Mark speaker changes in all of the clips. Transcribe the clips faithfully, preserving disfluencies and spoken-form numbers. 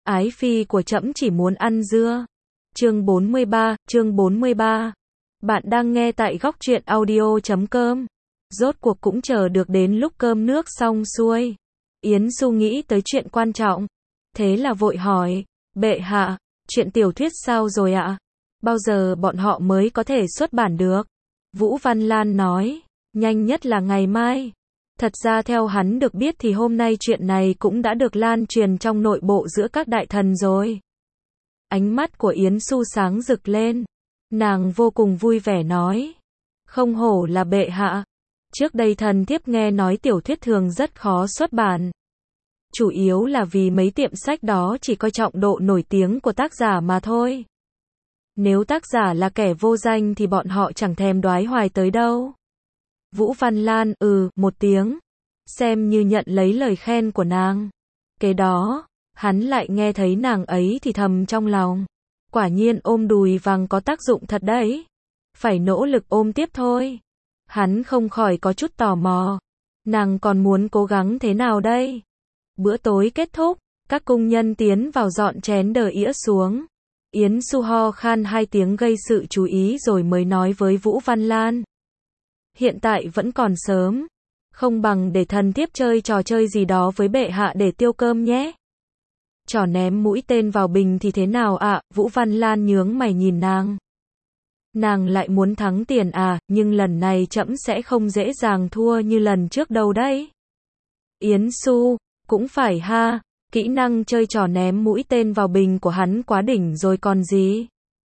Speaker 1: Ái phi của trẫm chỉ muốn ăn dưa. Chương bốn mươi ba, chương bốn mươi ba. Bạn đang nghe tại góc truyện audio chấm com. Rốt cuộc cũng chờ được đến lúc cơm nước xong xuôi. Yến Xu nghĩ tới chuyện quan trọng. Thế là vội hỏi, bệ hạ, chuyện tiểu thuyết sao rồi ạ? Bao giờ bọn họ mới có thể xuất bản được? Vũ Văn Lan nói, nhanh nhất là ngày mai. Thật ra theo hắn được biết thì hôm nay chuyện này cũng đã được lan truyền trong nội bộ giữa các đại thần rồi. Ánh mắt của Yến Xu sáng rực lên. Nàng vô cùng vui vẻ nói. Không hổ là bệ hạ. Trước đây thần thiếp nghe nói tiểu thuyết thường rất khó xuất bản. Chủ yếu là vì mấy tiệm sách đó chỉ coi trọng độ nổi tiếng của tác giả mà thôi. Nếu tác giả là kẻ vô danh thì bọn họ chẳng thèm đoái hoài tới đâu. Vũ Văn Lan, ừ, một tiếng. Xem như nhận lấy lời khen của nàng. Kế đó, hắn lại nghe thấy nàng ấy thì thầm trong lòng. Quả nhiên ôm đùi vàng có tác dụng thật đấy. Phải nỗ lực ôm tiếp thôi. Hắn không khỏi có chút tò mò. Nàng còn muốn cố gắng thế nào đây? Bữa tối kết thúc, các cung nhân tiến vào dọn chén đờ ĩa xuống. Yến Xu ho khan hai tiếng gây sự chú ý rồi mới nói với Vũ Văn Lan. Hiện tại vẫn còn sớm. Không bằng để thần thiếp chơi trò chơi gì đó với bệ hạ để tiêu cơm nhé. Trò ném mũi tên vào bình thì thế nào ạ? À? Vũ Văn Lan nhướng mày nhìn nàng. Nàng lại muốn thắng tiền à, nhưng lần này trẫm sẽ không dễ dàng thua như lần trước đâu đấy. Yến Xu, cũng phải ha, kỹ năng chơi trò ném mũi tên vào bình của hắn quá đỉnh rồi còn gì.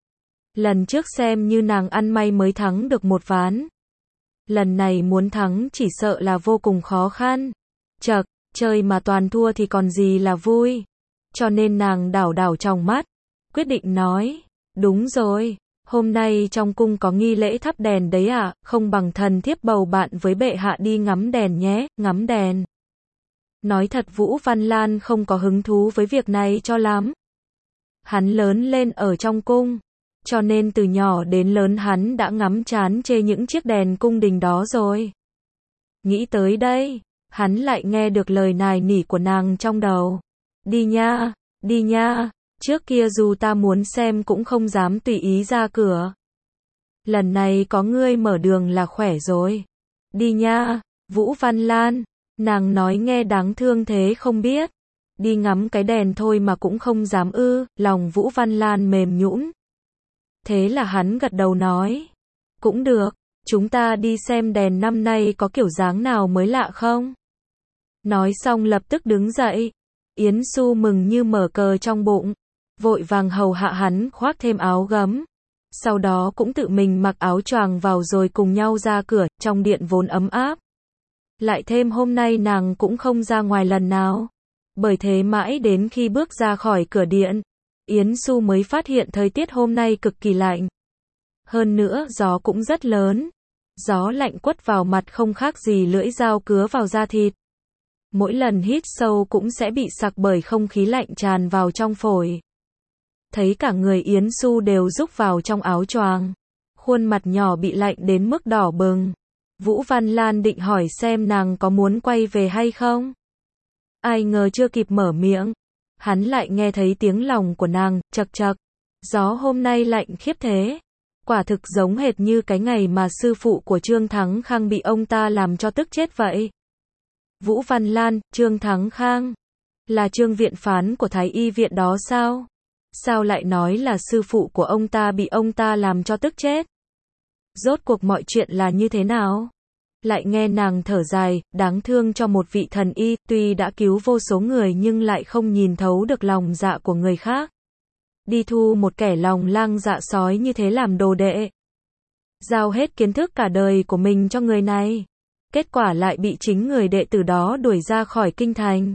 Speaker 1: Lần trước xem như nàng ăn may mới thắng được một ván. Lần này muốn thắng chỉ sợ là vô cùng khó khăn. Chậc, chơi mà toàn thua thì còn gì là vui. Cho nên nàng đảo đảo trong mắt, quyết định nói, đúng rồi, hôm nay trong cung có nghi lễ thắp đèn đấy à, không bằng thần thiếp bầu bạn với bệ hạ đi ngắm đèn nhé, ngắm đèn. Nói thật Vũ Văn Lan không có hứng thú với việc này cho lắm. Hắn lớn lên ở trong cung, cho nên từ nhỏ đến lớn hắn đã ngắm chán chê những chiếc đèn cung đình đó rồi. Nghĩ tới đây, hắn lại nghe được lời nài nỉ của nàng trong đầu. Đi nha, đi nha, trước kia dù ta muốn xem cũng không dám tùy ý ra cửa. Lần này có ngươi mở đường là khỏe rồi. Đi nha, Vũ Văn Lan, nàng nói nghe đáng thương thế không biết. Đi ngắm cái đèn thôi mà cũng không dám ư, lòng Vũ Văn Lan mềm nhũn. Thế là hắn gật đầu nói. Cũng được, chúng ta đi xem đèn năm nay có kiểu dáng nào mới lạ không? Nói xong lập tức đứng dậy. Yến Xu mừng như mở cờ trong bụng. Vội vàng hầu hạ hắn khoác thêm áo gấm. Sau đó cũng tự mình mặc áo choàng vào rồi cùng nhau ra cửa, trong điện vốn ấm áp. Lại thêm hôm nay nàng cũng không ra ngoài lần nào. Bởi thế mãi đến khi bước ra khỏi cửa điện, Yến Xu mới phát hiện thời tiết hôm nay cực kỳ lạnh. Hơn nữa gió cũng rất lớn. Gió lạnh quất vào mặt không khác gì lưỡi dao cứa vào da thịt. Mỗi lần hít sâu cũng sẽ bị sặc bởi không khí lạnh tràn vào trong phổi. Thấy cả người Yến Xu đều rúc vào trong áo choàng. Khuôn mặt nhỏ bị lạnh đến mức đỏ bừng. Vũ Văn Lan định hỏi xem nàng có muốn quay về hay không. Ai ngờ chưa kịp mở miệng. Hắn lại nghe thấy tiếng lòng của nàng, chậc chậc. Gió hôm nay lạnh khiếp thế. Quả thực giống hệt như cái ngày mà sư phụ của Trương Thắng Khang bị ông ta làm cho tức chết vậy. Vũ Văn Lan, Trương Thắng Khang. Là Trương viện phán của Thái Y viện đó sao? Sao lại nói là sư phụ của ông ta bị ông ta làm cho tức chết? Rốt cuộc mọi chuyện là như thế nào? Lại nghe nàng thở dài, đáng thương cho một vị thần y, tuy đã cứu vô số người nhưng lại không nhìn thấu được lòng dạ của người khác. Đi thu một kẻ lòng lang dạ sói như thế làm đồ đệ. Giao hết kiến thức cả đời của mình cho người này. Kết quả lại bị chính người đệ tử đó đuổi ra khỏi kinh thành.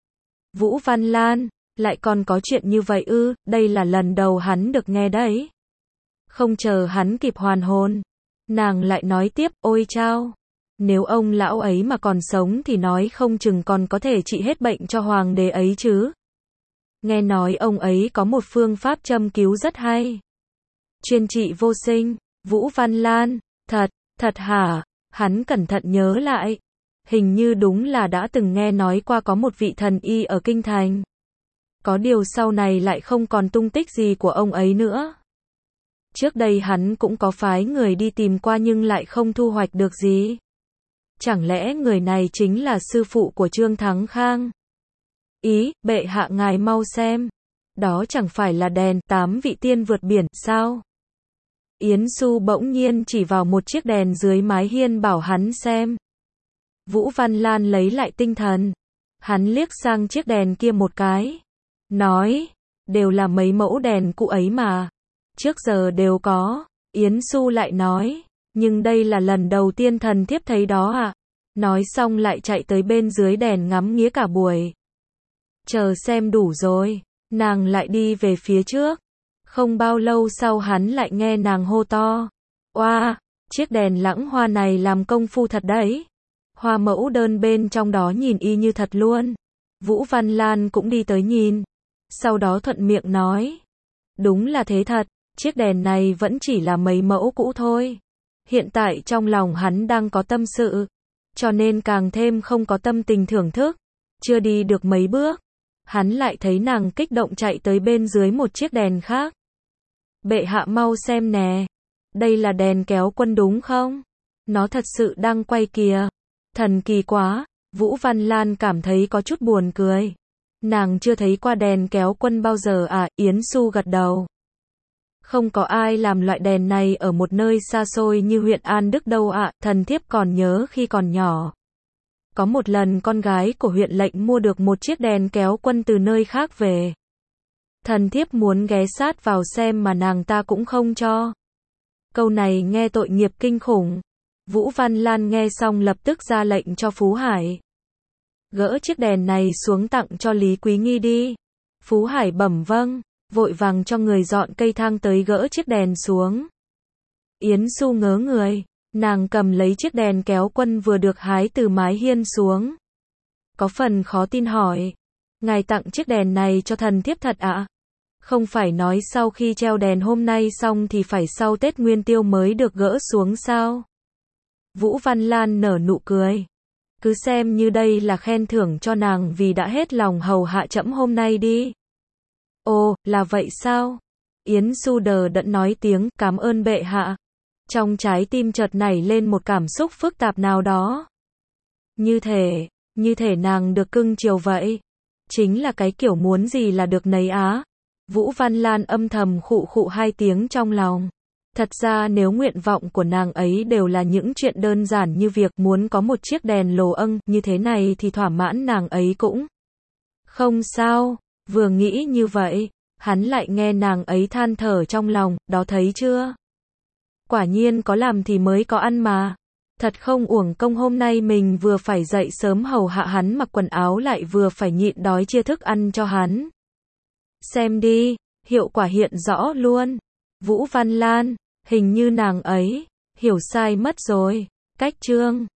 Speaker 1: Vũ Văn Lan, lại còn có chuyện như vậy ư, đây là lần đầu hắn được nghe đấy. Không chờ hắn kịp hoàn hồn, nàng lại nói tiếp, ôi chao, nếu ông lão ấy mà còn sống thì nói không chừng còn có thể trị hết bệnh cho hoàng đế ấy chứ. Nghe nói ông ấy có một phương pháp châm cứu rất hay. Chuyên trị vô sinh. Vũ Văn Lan, thật, thật hả? Hắn cẩn thận nhớ lại. Hình như đúng là đã từng nghe nói qua có một vị thần y ở kinh thành. Có điều sau này lại không còn tung tích gì của ông ấy nữa. Trước đây hắn cũng có phái người đi tìm qua nhưng lại không thu hoạch được gì. Chẳng lẽ người này chính là sư phụ của Trương Thắng Khang? Ý, bệ hạ ngài mau xem. Đó chẳng phải là đèn tám vị tiên vượt biển sao? Yến Xu bỗng nhiên chỉ vào một chiếc đèn dưới mái hiên bảo hắn xem. Vũ Văn Lan lấy lại tinh thần. Hắn liếc sang chiếc đèn kia một cái. Nói, đều là mấy mẫu đèn cũ ấy mà. Trước giờ đều có. Yến Xu lại nói, nhưng đây là lần đầu tiên thần thiếp thấy đó ạ. À? Nói xong lại chạy tới bên dưới đèn ngắm nghía cả buổi. Chờ xem đủ rồi, nàng lại đi về phía trước. Không bao lâu sau hắn lại nghe nàng hô to. Oa, chiếc đèn lãng hoa này làm công phu thật đấy. Hoa mẫu đơn bên trong đó nhìn y như thật luôn. Vũ Văn Lan cũng đi tới nhìn. Sau đó thuận miệng nói. Đúng là thế thật, chiếc đèn này vẫn chỉ là mấy mẫu cũ thôi. Hiện tại trong lòng hắn đang có tâm sự. Cho nên càng thêm không có tâm tình thưởng thức. Chưa đi được mấy bước. Hắn lại thấy nàng kích động chạy tới bên dưới một chiếc đèn khác. Bệ hạ mau xem nè. Đây là đèn kéo quân đúng không? Nó thật sự đang quay kìa. Thần kỳ quá. Vũ Văn Lan cảm thấy có chút buồn cười. Nàng chưa thấy qua đèn kéo quân bao giờ à? Yến Xu gật đầu. Không có ai làm loại đèn này ở một nơi xa xôi như huyện An Đức đâu ạ. À. Thần thiếp còn nhớ khi còn nhỏ. Có một lần con gái của huyện lệnh mua được một chiếc đèn kéo quân từ nơi khác về. Thần thiếp muốn ghé sát vào xem mà nàng ta cũng không cho. Câu này nghe tội nghiệp kinh khủng. Vũ Văn Lan nghe xong lập tức ra lệnh cho Phú Hải. Gỡ chiếc đèn này xuống tặng cho Lý Quý Nghi đi. Phú Hải bẩm vâng, vội vàng cho người dọn cây thang tới gỡ chiếc đèn xuống. Yến Xu ngớ người, nàng cầm lấy chiếc đèn kéo quân vừa được hái từ mái hiên xuống. Có phần khó tin hỏi, ngài tặng chiếc đèn này cho thần thiếp thật ạ? À? Không phải nói sau khi treo đèn hôm nay xong thì phải sau Tết Nguyên Tiêu mới được gỡ xuống sao? Vũ Văn Lan nở nụ cười. Cứ xem như đây là khen thưởng cho nàng vì đã hết lòng hầu hạ trẫm hôm nay đi. Ồ, là vậy sao? Yến Xu đờ đẫn nói tiếng cảm ơn bệ hạ. Trong trái tim chợt nảy lên một cảm xúc phức tạp nào đó. Như thể, như thể nàng được cưng chiều vậy. Chính là cái kiểu muốn gì là được nấy á. Vũ Văn Lan âm thầm khụ khụ hai tiếng trong lòng. Thật ra nếu nguyện vọng của nàng ấy đều là những chuyện đơn giản như việc muốn có một chiếc đèn lồ âng như thế này thì thỏa mãn nàng ấy cũng không sao. Vừa nghĩ như vậy, hắn lại nghe nàng ấy than thở trong lòng, đó thấy chưa? Quả nhiên có làm thì mới có ăn mà. Thật không uổng công hôm nay mình vừa phải dậy sớm hầu hạ hắn mặc quần áo lại vừa phải nhịn đói chia thức ăn cho hắn. Xem đi, hiệu quả hiện rõ luôn. Vũ Văn Lan, hình như nàng ấy hiểu sai mất rồi. Cách chương